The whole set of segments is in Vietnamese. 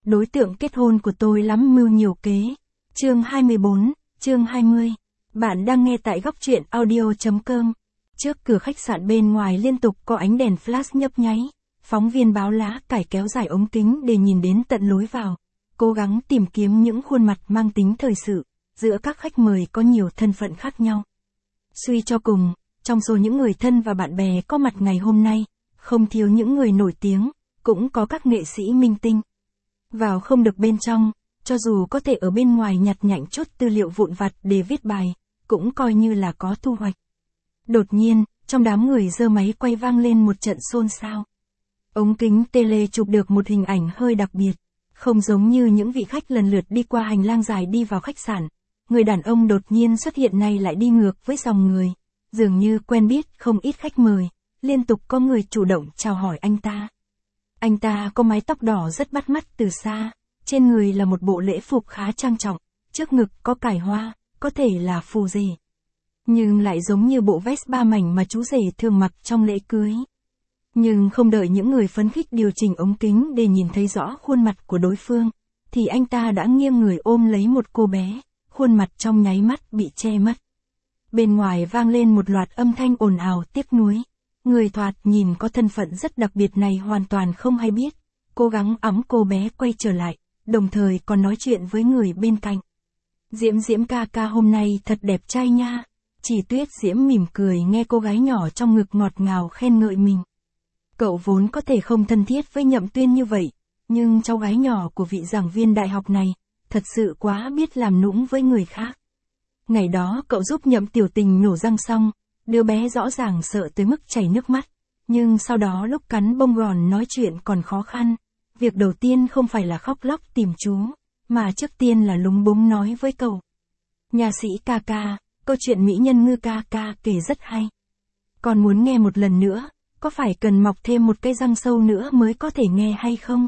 đối tượng kết hôn của tôi lắm mưu nhiều kế. Chương 24, chương 20. Bạn đang nghe tại góc truyện audio.com. Trước cửa khách sạn bên ngoài liên tục có ánh đèn flash nhấp nháy. Phóng viên báo lá cải kéo dài ống kính để nhìn đến tận lối vào, cố gắng tìm kiếm những khuôn mặt mang tính thời sự. Giữa các khách mời có nhiều thân phận khác nhau. Suy cho cùng, trong số những người thân và bạn bè có mặt ngày hôm nay, không thiếu những người nổi tiếng, cũng có các nghệ sĩ minh tinh. Vào không được bên trong, cho dù có thể ở bên ngoài nhặt nhạnh chút tư liệu vụn vặt để viết bài, cũng coi như là có thu hoạch. Đột nhiên, trong đám người giơ máy quay vang lên một trận xôn xao. Ống kính tele chụp được một hình ảnh hơi đặc biệt, không giống như những vị khách lần lượt đi qua hành lang dài đi vào khách sạn. Người đàn ông đột nhiên xuất hiện này lại đi ngược với dòng người, dường như quen biết không ít khách mời, liên tục có người chủ động chào hỏi anh ta. Anh ta có mái tóc đỏ rất bắt mắt từ xa, trên người là một bộ lễ phục khá trang trọng, trước ngực có cài hoa, có thể là phù rể. Nhưng lại giống như bộ vest ba mảnh mà chú rể thường mặc trong lễ cưới. Nhưng không đợi những người phấn khích điều chỉnh ống kính để nhìn thấy rõ khuôn mặt của đối phương, thì anh ta đã nghiêng người ôm lấy một cô bé, khuôn mặt trong nháy mắt bị che mất. Bên ngoài vang lên một loạt âm thanh ồn ào tiếc nuối. Người thoạt nhìn có thân phận rất đặc biệt này hoàn toàn không hay biết, cố gắng ẵm cô bé quay trở lại, đồng thời còn nói chuyện với người bên cạnh. Diễm ca ca hôm nay thật đẹp trai nha. Chỉ Tuyết Diễm mỉm cười nghe cô gái nhỏ trong ngực ngọt ngào khen ngợi mình. Cậu vốn có thể không thân thiết với Nhậm Tuyên như vậy, nhưng cháu gái nhỏ của vị giảng viên đại học này, thật sự quá biết làm nũng với người khác. Ngày đó cậu giúp Nhậm Tiểu Tình nhổ răng xong, đứa bé rõ ràng sợ tới mức chảy nước mắt, nhưng sau đó lúc cắn bông gòn nói chuyện còn khó khăn. Việc đầu tiên không phải là khóc lóc tìm chú, mà trước tiên là lúng búng nói với cậu. Nha sĩ ca ca, câu chuyện mỹ nhân ngư ca ca kể rất hay. Con muốn nghe một lần nữa, có phải cần mọc thêm một cây răng sâu nữa mới có thể nghe hay không?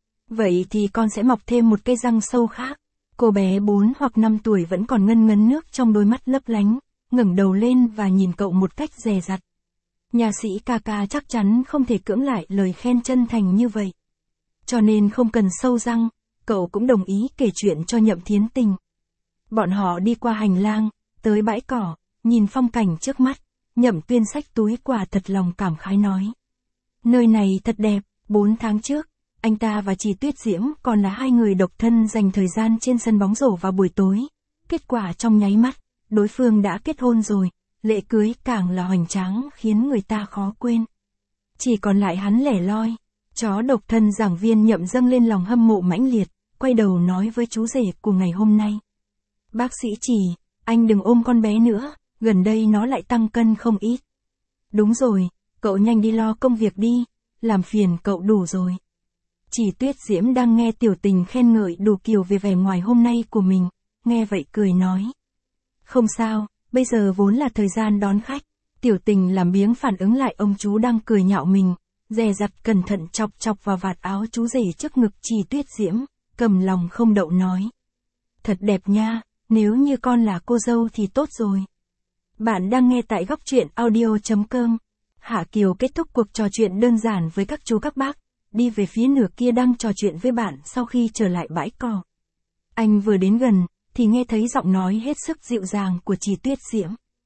Vậy thì con sẽ mọc thêm một cây răng sâu khác. Cô bé 4 hoặc 5 tuổi vẫn còn ngân ngấn nước trong đôi mắt lấp lánh, ngẩng đầu lên và nhìn cậu một cách dè dặt. Nha sĩ ca ca chắc chắn không thể cưỡng lại lời khen chân thành như vậy. Cho nên không cần sâu răng, cậu cũng đồng ý kể chuyện cho Nhậm Thiến Tình. Bọn họ đi qua hành lang, tới bãi cỏ, nhìn phong cảnh trước mắt, Nhậm Tuyên xách túi quà thật lòng cảm khái nói. Nơi này thật đẹp. 4 tháng trước, anh ta và chị Tuyết Diễm còn là hai người độc thân dành thời gian trên sân bóng rổ vào buổi tối. Kết quả trong nháy mắt, đối phương đã kết hôn rồi, lễ cưới càng là hoành tráng khiến người ta khó quên. Chỉ còn lại hắn lẻ loi, chó độc thân giảng viên Nhậm dâng lên lòng hâm mộ mãnh liệt, quay đầu nói với chú rể của ngày hôm nay. Bác sĩ Chỉ, anh đừng ôm con bé nữa, gần đây nó lại tăng cân không ít. Đúng rồi, cậu nhanh đi lo công việc đi, làm phiền cậu đủ rồi. Chỉ Tuyết Diễm đang nghe Tiểu Tình khen ngợi đủ kiểu về vẻ ngoài hôm nay của mình, nghe vậy cười nói. Không sao, bây giờ vốn là thời gian đón khách. Tiểu Tình làm biếng phản ứng lại ông chú đang cười nhạo mình, dè dặt cẩn thận chọc chọc vào vạt áo chú rể trước ngực Chỉ Tuyết Diễm, cầm lòng không đậu nói. Thật đẹp nha, nếu như con là cô dâu thì tốt rồi. Bạn đang nghe tại góc truyện audio.com. Hạ Kiều kết thúc cuộc trò chuyện đơn giản với các chú các bác, đi về phía nửa kia đang trò chuyện với bạn sau khi trở lại bãi cỏ. Anh vừa đến gần, thì nghe thấy giọng nói hết sức dịu dàng của chị Tuyết Diễm.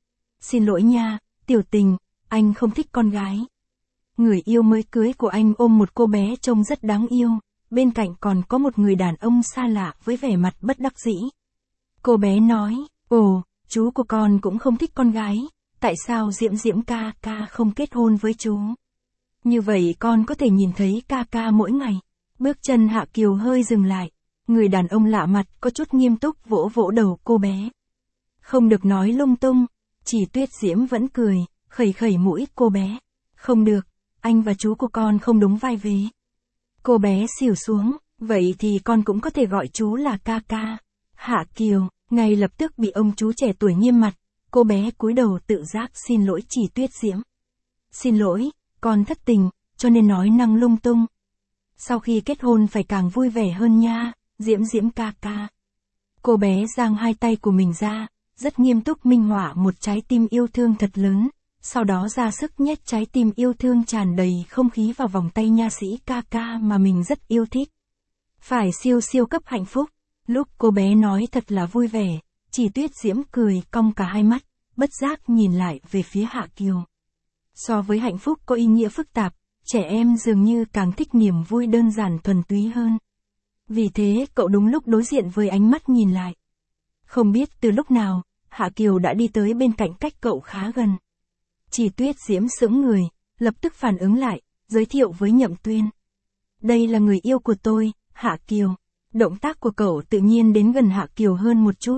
Xin lỗi nha, Tiểu Tình, anh không thích con gái. Người yêu mới cưới của anh ôm một cô bé trông rất đáng yêu, bên cạnh còn có một người đàn ông xa lạ với vẻ mặt bất đắc dĩ. Cô bé nói, ồ, chú của con cũng không thích con gái, tại sao Diễm ca ca không kết hôn với chú? Như vậy con có thể nhìn thấy ca ca mỗi ngày. Bước chân Hạ Kiều hơi dừng lại, người đàn ông lạ mặt có chút nghiêm túc vỗ vỗ đầu cô bé. Không được nói lung tung, Chỉ Tuyết Diễm vẫn cười, khẩy khẩy mũi cô bé. Không được, anh và chú của con không đúng vai vế. Cô bé xỉu xuống, vậy thì con cũng có thể gọi chú là ca ca. Hạ Kiều, ngay lập tức bị ông chú trẻ tuổi nghiêm mặt, cô bé cúi đầu tự giác xin lỗi Chỉ Tuyết Diễm. Xin lỗi, con thất tình, cho nên nói năng lung tung. Sau khi kết hôn phải càng vui vẻ hơn nha, Diễm ca ca. Cô bé giang hai tay của mình ra, rất nghiêm túc minh họa một trái tim yêu thương thật lớn, sau đó ra sức nhét trái tim yêu thương tràn đầy không khí vào vòng tay nha sĩ ca ca mà mình rất yêu thích. Phải siêu siêu cấp hạnh phúc. Lúc cô bé nói thật là vui vẻ, Chỉ Tuyết Diễm cười cong cả hai mắt, bất giác nhìn lại về phía Hạ Kiều. So với hạnh phúc có ý nghĩa phức tạp, trẻ em dường như càng thích niềm vui đơn giản thuần túy hơn. Vì thế cậu đúng lúc đối diện với ánh mắt nhìn lại. Không biết từ lúc nào, Hạ Kiều đã đi tới bên cạnh cách cậu khá gần. Chỉ Tuyết Diễm sững người, lập tức phản ứng lại, giới thiệu với Nhậm Tuyên. Đây là người yêu của tôi, Hạ Kiều. Động tác của cậu tự nhiên đến gần Hạ Kiều hơn một chút.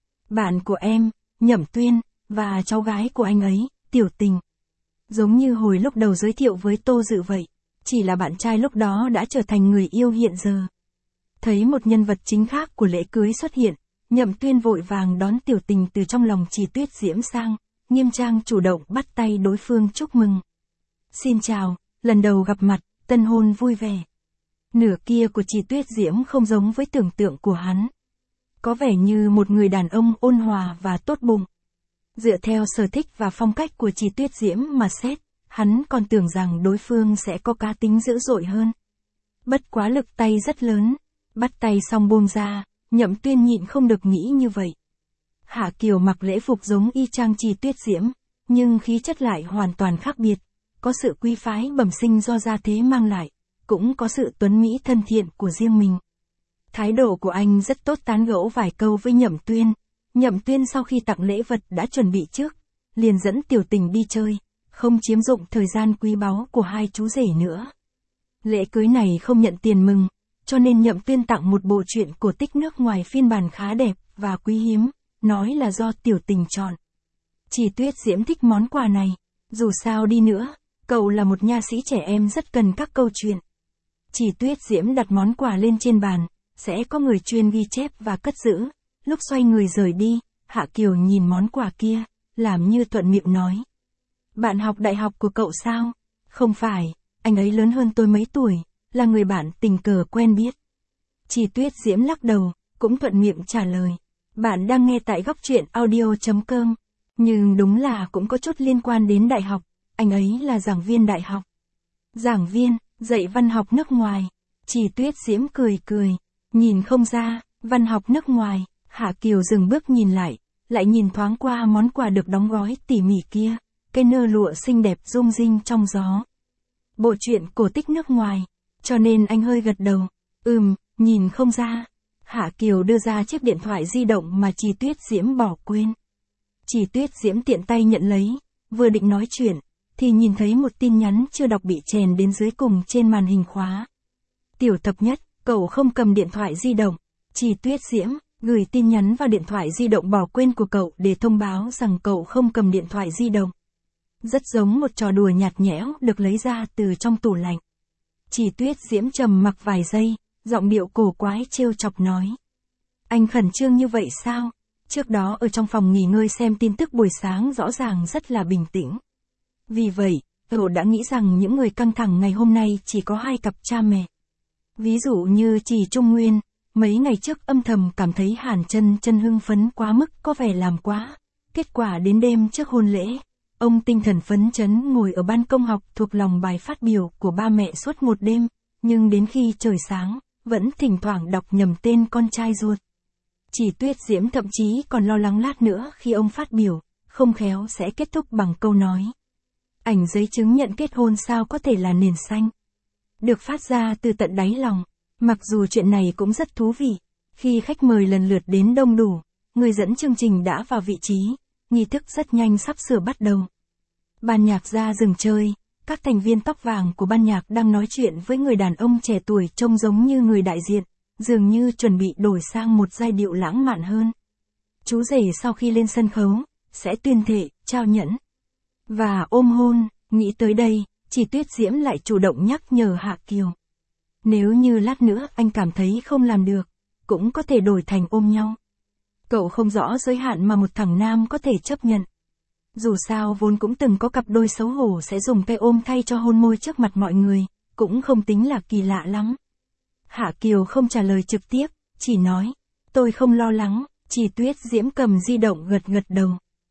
Bạn của em, Nhậm Tuyên, và cháu gái của anh ấy, Tiểu Tình. Giống như hồi lúc đầu giới thiệu với Tô Dự vậy, chỉ là bạn trai lúc đó đã trở thành người yêu hiện giờ. Thấy một nhân vật chính khác của lễ cưới xuất hiện, Nhậm Tuyên vội vàng đón Tiểu Tình từ trong lòng Chỉ Tuyết Diễm sang, nghiêm trang chủ động bắt tay đối phương chúc mừng. Xin chào, lần đầu gặp mặt, tân hôn vui vẻ. Nửa kia của Chỉ Tuyết Diễm không giống với tưởng tượng của hắn. Có vẻ như một người đàn ông ôn hòa và tốt bụng. Dựa theo sở thích và phong cách của Chỉ Tuyết Diễm mà xét, hắn còn tưởng rằng đối phương sẽ có cá tính dữ dội hơn. Bất quá lực tay rất lớn, bắt tay xong buông ra, Nhậm Tuyên nhịn không được nghĩ như vậy. Hạ Kiều mặc lễ phục giống y chang Chỉ Tuyết Diễm, nhưng khí chất lại hoàn toàn khác biệt, có sự quý phái bẩm sinh do gia thế mang lại, cũng có sự tuấn mỹ thân thiện của riêng mình. Thái độ của anh rất tốt, tán gẫu vài câu với Nhậm Tuyên. Nhậm Tuyên sau khi tặng lễ vật đã chuẩn bị trước, liền dẫn Tiểu Tình đi chơi, không chiếm dụng thời gian quý báu của hai chú rể nữa. Lễ cưới này không nhận tiền mừng, cho nên Nhậm Tuyên tặng một bộ truyện cổ tích nước ngoài phiên bản khá đẹp và quý hiếm, nói là do Tiểu Tình chọn. Chỉ Tuyết Diễm thích món quà này, dù sao đi nữa, cậu là một nha sĩ trẻ em rất cần các câu chuyện. Chỉ Tuyết Diễm đặt món quà lên trên bàn, sẽ có người chuyên ghi chép và cất giữ. Lúc xoay người rời đi, Hạ Kiều nhìn món quà kia, làm như thuận miệng nói. Bạn học đại học của cậu sao? Không phải, anh ấy lớn hơn tôi mấy tuổi, là người bạn tình cờ quen biết. Chỉ Tuyết Diễm lắc đầu, cũng thuận miệng trả lời. Bạn đang nghe tại góc truyện audio.com. Nhưng đúng là cũng có chút liên quan đến đại học, anh ấy là giảng viên đại học. Giảng viên, dạy văn học nước ngoài. Chỉ Tuyết Diễm cười cười, nhìn không ra, văn học nước ngoài. Hạ Kiều dừng bước nhìn lại nhìn thoáng qua món quà được đóng gói tỉ mỉ kia, cây nơ lụa xinh đẹp rung rinh trong gió. Bộ truyện cổ tích nước ngoài, cho nên anh hơi gật đầu, nhìn không ra. Hạ Kiều đưa ra chiếc điện thoại di động mà Chỉ Tuyết Diễm bỏ quên. Chỉ Tuyết Diễm tiện tay nhận lấy, vừa định nói chuyện, thì nhìn thấy một tin nhắn chưa đọc bị chèn đến dưới cùng trên màn hình khóa. Tiểu Thập Nhất, cậu không cầm điện thoại di động. Chỉ Tuyết Diễm gửi tin nhắn vào điện thoại di động bỏ quên của cậu để thông báo rằng cậu không cầm điện thoại di động. Rất giống một trò đùa nhạt nhẽo được lấy ra từ trong tủ lạnh. Chỉ Tuyết Diễm trầm mặc vài giây, giọng điệu cổ quái trêu chọc nói. Anh khẩn trương như vậy sao? Trước đó ở trong phòng nghỉ ngơi xem tin tức buổi sáng rõ ràng rất là bình tĩnh. Vì vậy, cậu đã nghĩ rằng những người căng thẳng ngày hôm nay chỉ có hai cặp cha mẹ. Ví dụ như Chỉ Trung Nguyên, mấy ngày trước âm thầm cảm thấy Hàn Chân hưng phấn quá mức có vẻ làm quá. Kết quả đến đêm trước hôn lễ, ông tinh thần phấn chấn ngồi ở ban công học thuộc lòng bài phát biểu của ba mẹ suốt một đêm, nhưng đến khi trời sáng, vẫn thỉnh thoảng đọc nhầm tên con trai ruột. Chỉ Tuyết Diễm thậm chí còn lo lắng lát nữa khi ông phát biểu, không khéo sẽ kết thúc bằng câu nói. Ảnh giấy chứng nhận kết hôn sao có thể là nền xanh. Được phát ra từ tận đáy lòng. Mặc dù chuyện này cũng rất thú vị, khi khách mời lần lượt đến đông đủ, người dẫn chương trình đã vào vị trí, nghi thức rất nhanh sắp sửa bắt đầu. Ban nhạc ra dừng chơi, các thành viên tóc vàng của ban nhạc đang nói chuyện với người đàn ông trẻ tuổi trông giống như người đại diện, dường như chuẩn bị đổi sang một giai điệu lãng mạn hơn. Chú rể sau khi lên sân khấu, sẽ tuyên thệ, trao nhẫn và ôm hôn. Nghĩ tới đây, Chỉ Tuyết Diễm lại chủ động nhắc nhở Hạ Kiều. Nếu như lát nữa anh cảm thấy không làm được, cũng có thể đổi thành ôm nhau. Cậu không rõ giới hạn mà một thằng nam có thể chấp nhận. Dù sao vốn cũng từng có cặp đôi xấu hổ sẽ dùng tay ôm thay cho hôn môi trước mặt mọi người, cũng không tính là kỳ lạ lắm. Hạ Kiều không trả lời trực tiếp, chỉ nói, tôi không lo lắng. Chỉ Tuyết Diễm cầm di động gật đầu.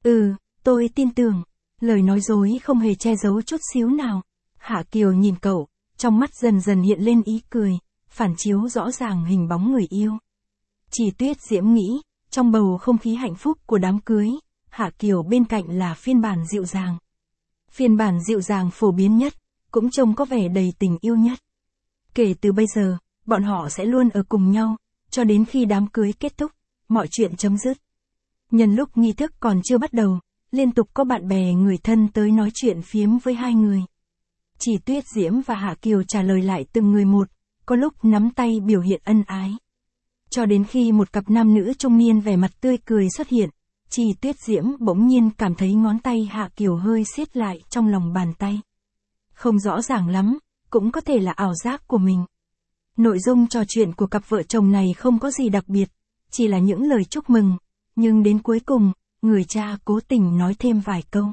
Tôi tin tưởng. Lời nói dối không hề che giấu chút xíu nào. Hạ Kiều nhìn cậu, trong mắt dần dần hiện lên ý cười. phản chiếu rõ ràng hình bóng người yêu. Chỉ Tuyết Diễm nghĩ, trong bầu không khí hạnh phúc của đám cưới, Hạ Kiều bên cạnh là phiên bản dịu dàng. Phiên bản dịu dàng phổ biến nhất, cũng trông có vẻ đầy tình yêu nhất. Kể từ bây giờ, bọn họ sẽ luôn ở cùng nhau, cho đến khi đám cưới kết thúc, mọi chuyện chấm dứt. Nhân lúc nghi thức còn chưa bắt đầu, liên tục có bạn bè người thân tới nói chuyện phiếm với hai người. Chỉ Tuyết Diễm và Hạ Kiều trả lời lại từng người một, có lúc nắm tay biểu hiện ân ái. Cho đến khi một cặp nam nữ trung niên vẻ mặt tươi cười xuất hiện, Chỉ Tuyết Diễm bỗng nhiên cảm thấy ngón tay Hạ Kiều hơi siết lại trong lòng bàn tay. Không rõ ràng lắm, cũng có thể là ảo giác của mình. Nội dung trò chuyện của cặp vợ chồng này không có gì đặc biệt, chỉ là những lời chúc mừng, nhưng đến cuối cùng, người cha cố tình nói thêm vài câu.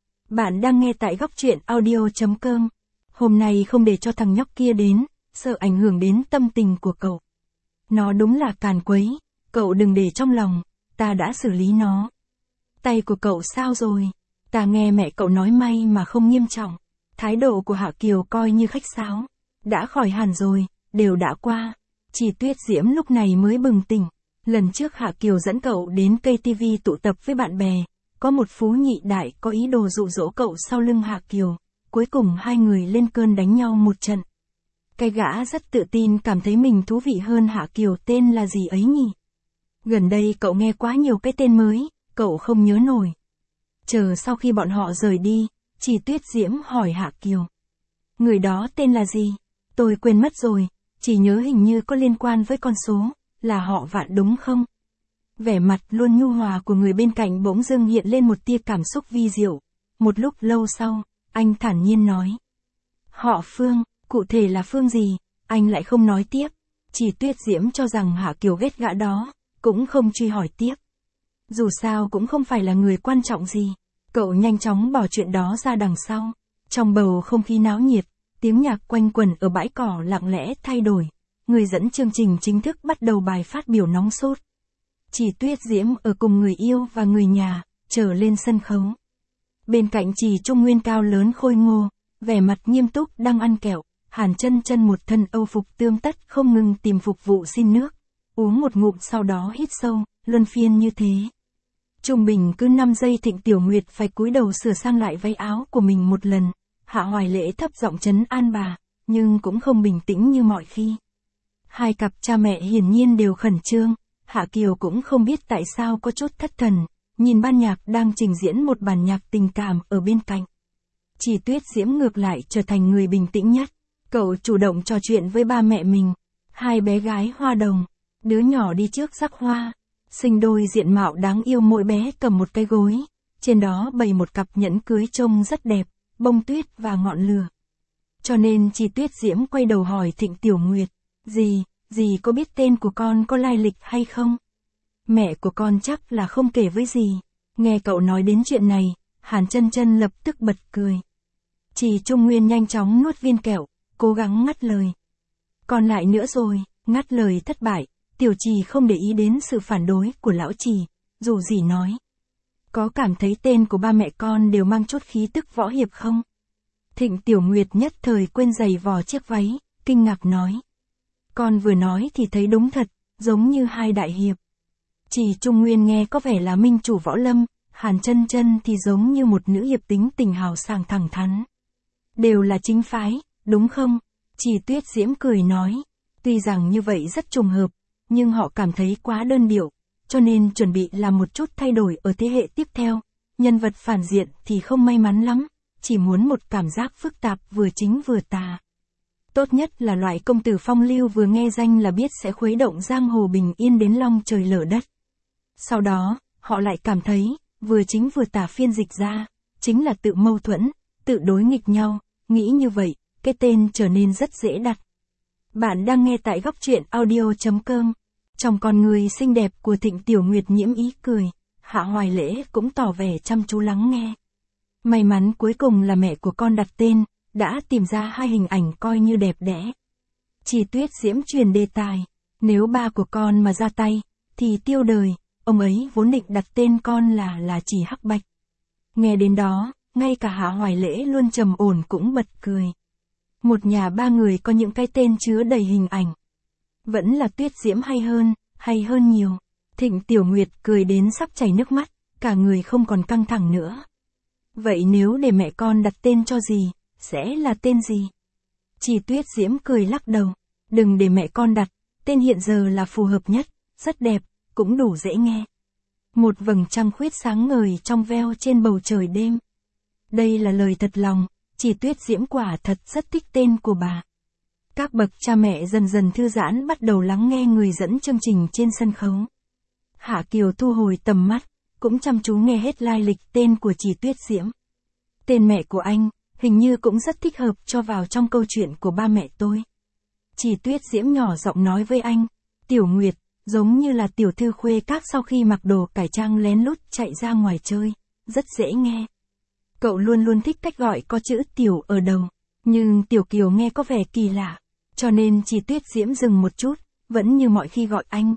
Bạn đang nghe tại góc truyện audio.com. Hôm nay không để cho thằng nhóc kia đến, sợ ảnh hưởng đến tâm tình của cậu. Nó đúng là càn quấy, cậu đừng để trong lòng, ta đã xử lý nó. Tay của cậu sao rồi? Ta nghe mẹ cậu nói may mà không nghiêm trọng. Thái độ của Hạ Kiều coi như khách sáo. Đã khỏi hẳn rồi, đều đã qua. Chỉ Tuyết Diễm lúc này mới bừng tỉnh. Lần trước Hạ Kiều dẫn cậu đến cây TV tụ tập với bạn bè, có một phú nhị đại có ý đồ dụ dỗ cậu sau lưng Hạ Kiều, cuối cùng hai người lên cơn đánh nhau một trận. Cái gã rất tự tin cảm thấy mình thú vị hơn Hạ Kiều, tên là gì ấy nhỉ? Gần đây cậu nghe quá nhiều cái tên mới, cậu không nhớ nổi. Chờ sau khi bọn họ rời đi, Chỉ Tuyết Diễm hỏi Hạ Kiều. Người đó tên là gì? Tôi quên mất rồi, chỉ nhớ hình như có liên quan với con số, là họ Vạn đúng không? Vẻ mặt luôn nhu hòa của người bên cạnh bỗng dưng hiện lên một tia cảm xúc vi diệu. Một lúc lâu sau, anh thản nhiên nói. Họ Phương, cụ thể là Phương gì, anh lại không nói tiếp. Chỉ Tuyết Diễm cho rằng Hạ Kiều ghét gã đó, cũng không truy hỏi tiếp. Dù sao cũng không phải là người quan trọng gì. Cậu nhanh chóng bỏ chuyện đó ra đằng sau. Trong bầu không khí náo nhiệt, tiếng nhạc quanh quẩn ở bãi cỏ lặng lẽ thay đổi. Người dẫn chương trình chính thức bắt đầu bài phát biểu nóng sốt. Chỉ Tuyết Diễm ở cùng người yêu và người nhà, trở lên sân khấu. Bên cạnh Chỉ Trung Nguyên cao lớn khôi ngô, vẻ mặt nghiêm túc đang ăn kẹo, Hàn Chân Chân một thân âu phục tươm tất không ngừng tìm phục vụ xin nước. Uống một ngụm sau đó hít sâu, luân phiên như thế. Trung bình cứ 5 giây Thịnh Tiểu Nguyệt phải cúi đầu sửa sang lại váy áo của mình một lần. Hạ Hoài Lễ thấp giọng trấn an bà, nhưng cũng không bình tĩnh như mọi khi. Hai cặp cha mẹ hiển nhiên đều khẩn trương, Hạ Kiều cũng không biết tại sao có chút thất thần, nhìn ban nhạc đang trình diễn một bản nhạc tình cảm ở bên cạnh. Chỉ Tuyết Diễm ngược lại trở thành người bình tĩnh nhất, cậu chủ động trò chuyện với ba mẹ mình. Hai bé gái hoa đồng, đứa nhỏ đi trước rắc hoa, sinh đôi diện mạo đáng yêu, mỗi bé cầm một cái gối, trên đó bày một cặp nhẫn cưới trông rất đẹp, bông tuyết và ngọn lửa. Cho nên Chỉ Tuyết Diễm quay đầu hỏi Thịnh Tiểu Nguyệt, dì có biết tên của con có lai lịch hay không? Mẹ của con chắc là không kể với dì. Nghe cậu nói đến chuyện này, Hàn Chân Chân lập tức bật cười. Chỉ Trung Nguyên nhanh chóng nuốt viên kẹo, cố gắng ngắt lời. Còn lại nữa rồi, ngắt lời thất bại, Tiểu Trì không để ý đến sự phản đối của lão Trì, dù gì nói. Có cảm thấy tên của ba mẹ con đều mang chút khí tức võ hiệp không? Thịnh Tiểu Nguyệt nhất thời quên giày vò chiếc váy, kinh ngạc nói. Con vừa nói thì thấy đúng thật, giống như hai đại hiệp. Chỉ Trung Nguyên nghe có vẻ là minh chủ võ lâm, Hàn Chân Chân thì giống như một nữ hiệp tính tình hào sảng thẳng thắn. Đều là chính phái, đúng không? Chỉ Tuyết Diễm cười nói. Tuy rằng như vậy rất trùng hợp, nhưng họ cảm thấy quá đơn điệu, cho nên chuẩn bị làm một chút thay đổi ở thế hệ tiếp theo. Nhân vật phản diện thì không may mắn lắm, chỉ muốn một cảm giác phức tạp vừa chính vừa tà. Tốt nhất là loại công tử phong lưu vừa nghe danh là biết sẽ khuấy động giang hồ bình yên đến long trời lở đất. Sau đó, họ lại cảm thấy, vừa chính vừa tà phiên dịch ra, chính là tự mâu thuẫn, tự đối nghịch nhau, nghĩ như vậy, cái tên trở nên rất dễ đặt. Bạn đang nghe tại góc truyện audio.com. Trong con người xinh đẹp của Thịnh Tiểu Nguyệt nhiễm ý cười, Hạ Hoài Lễ cũng tỏ vẻ chăm chú lắng nghe. May mắn cuối cùng là mẹ của con đặt tên, đã tìm ra hai hình ảnh coi như đẹp đẽ. Chỉ Tuyết Diễm truyền đề tài, nếu ba của con mà ra tay, thì tiêu đời, ông ấy vốn định đặt tên con là Chỉ Hắc Bạch. Nghe đến đó, ngay cả Hạ Hoài Lễ luôn trầm ổn cũng bật cười. Một nhà ba người có những cái tên chứa đầy hình ảnh, Vẫn là Tuyết Diễm hay hơn nhiều. Thịnh Tiểu Nguyệt cười đến sắp chảy nước mắt, cả người không còn căng thẳng nữa. Vậy nếu để mẹ con đặt tên cho gì, sẽ là tên gì? Chỉ Tuyết Diễm cười lắc đầu. Đừng để mẹ con đặt, tên hiện giờ là phù hợp nhất, rất đẹp, cũng đủ dễ nghe. Một vầng trăng khuyết sáng ngời trong veo trên bầu trời đêm. Đây là lời thật lòng, Chỉ Tuyết Diễm quả thật rất thích tên của bà. Các bậc cha mẹ dần dần thư giãn bắt đầu lắng nghe người dẫn chương trình trên sân khấu. Hạ Kiều thu hồi tầm mắt, cũng chăm chú nghe hết lai lịch tên của Chỉ Tuyết Diễm. Tên mẹ của anh, hình như cũng rất thích hợp cho vào trong câu chuyện của ba mẹ tôi. Chỉ Tuyết Diễm nhỏ giọng nói với anh, Tiểu Nguyệt, giống như là tiểu thư khuê các sau khi mặc đồ cải trang lén lút chạy ra ngoài chơi, rất dễ nghe. Cậu luôn luôn thích cách gọi có chữ tiểu ở đầu, nhưng Tiểu Kiều nghe có vẻ kỳ lạ, cho nên Chỉ Tuyết Diễm dừng một chút, vẫn như mọi khi gọi anh.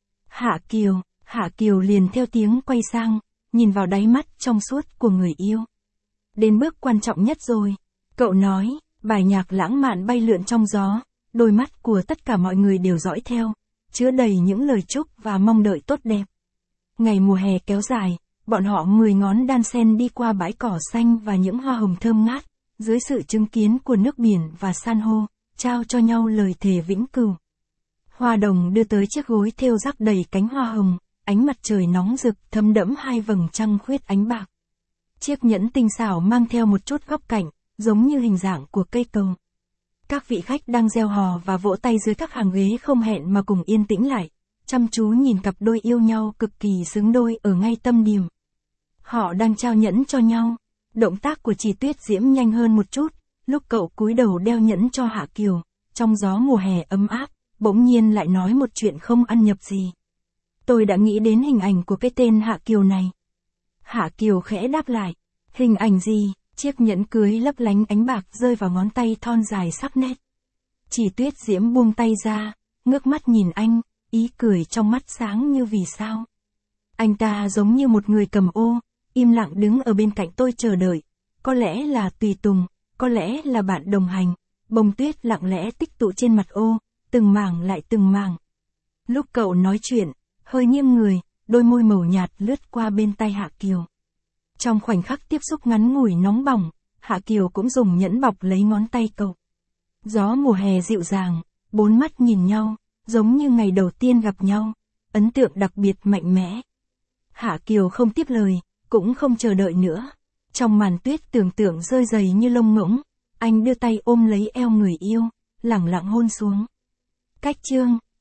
Hạ Kiều liền theo tiếng quay sang, nhìn vào đáy mắt trong suốt của người yêu. Đến bước quan trọng nhất rồi, cậu nói, bài nhạc lãng mạn bay lượn trong gió, đôi mắt của tất cả mọi người đều dõi theo, chứa đầy những lời chúc và mong đợi tốt đẹp. Ngày mùa hè kéo dài, bọn họ 10 ngón đan sen đi qua bãi cỏ xanh và những hoa hồng thơm ngát, dưới sự chứng kiến của nước biển và san hô, trao cho nhau lời thề vĩnh cửu. Hoa đồng đưa tới chiếc gối thêu rắc đầy cánh hoa hồng, ánh mặt trời nóng rực thấm đẫm hai vầng trăng khuyết ánh bạc. Chiếc nhẫn tinh xảo mang theo một chút góc cạnh, giống như hình dạng của cây cầu. Các vị khách đang reo hò và vỗ tay dưới các hàng ghế không hẹn mà cùng yên tĩnh lại, chăm chú nhìn cặp đôi yêu nhau cực kỳ xứng đôi ở ngay tâm điểm. Họ đang trao nhẫn cho nhau. Động tác của Chỉ Tuyết Diễm nhanh hơn một chút, lúc cậu cúi đầu đeo nhẫn cho Hạ Kiều, trong gió mùa hè ấm áp, bỗng nhiên lại nói một chuyện không ăn nhập gì. Tôi đã nghĩ đến hình ảnh của cái tên Hạ Kiều này. Hạ Kiều khẽ đáp lại, hình ảnh gì? Chiếc nhẫn cưới lấp lánh ánh bạc rơi vào ngón tay thon dài sắc nét. Chỉ Tuyết Diễm buông tay ra, ngước mắt nhìn anh, ý cười trong mắt sáng như vì sao. Anh ta giống như một người cầm ô, im lặng đứng ở bên cạnh tôi chờ đợi. Có lẽ là tùy tùng, có lẽ là bạn đồng hành. Bông tuyết lặng lẽ tích tụ trên mặt ô, từng mảng lại từng mảng. Lúc cậu nói chuyện, hơi nghiêng người, đôi môi màu nhạt lướt qua bên tay Hạ Kiều. Trong khoảnh khắc tiếp xúc ngắn ngủi nóng bỏng, Hạ Kiều cũng dùng nhẫn bọc lấy ngón tay cậu. Gió mùa hè dịu dàng, bốn mắt nhìn nhau, giống như ngày đầu tiên gặp nhau, ấn tượng đặc biệt mạnh mẽ. Hạ Kiều không tiếp lời, cũng không chờ đợi nữa. Trong màn tuyết tưởng tượng rơi dày như lông ngỗng, anh đưa tay ôm lấy eo người yêu, lẳng lặng hôn xuống. Cách chương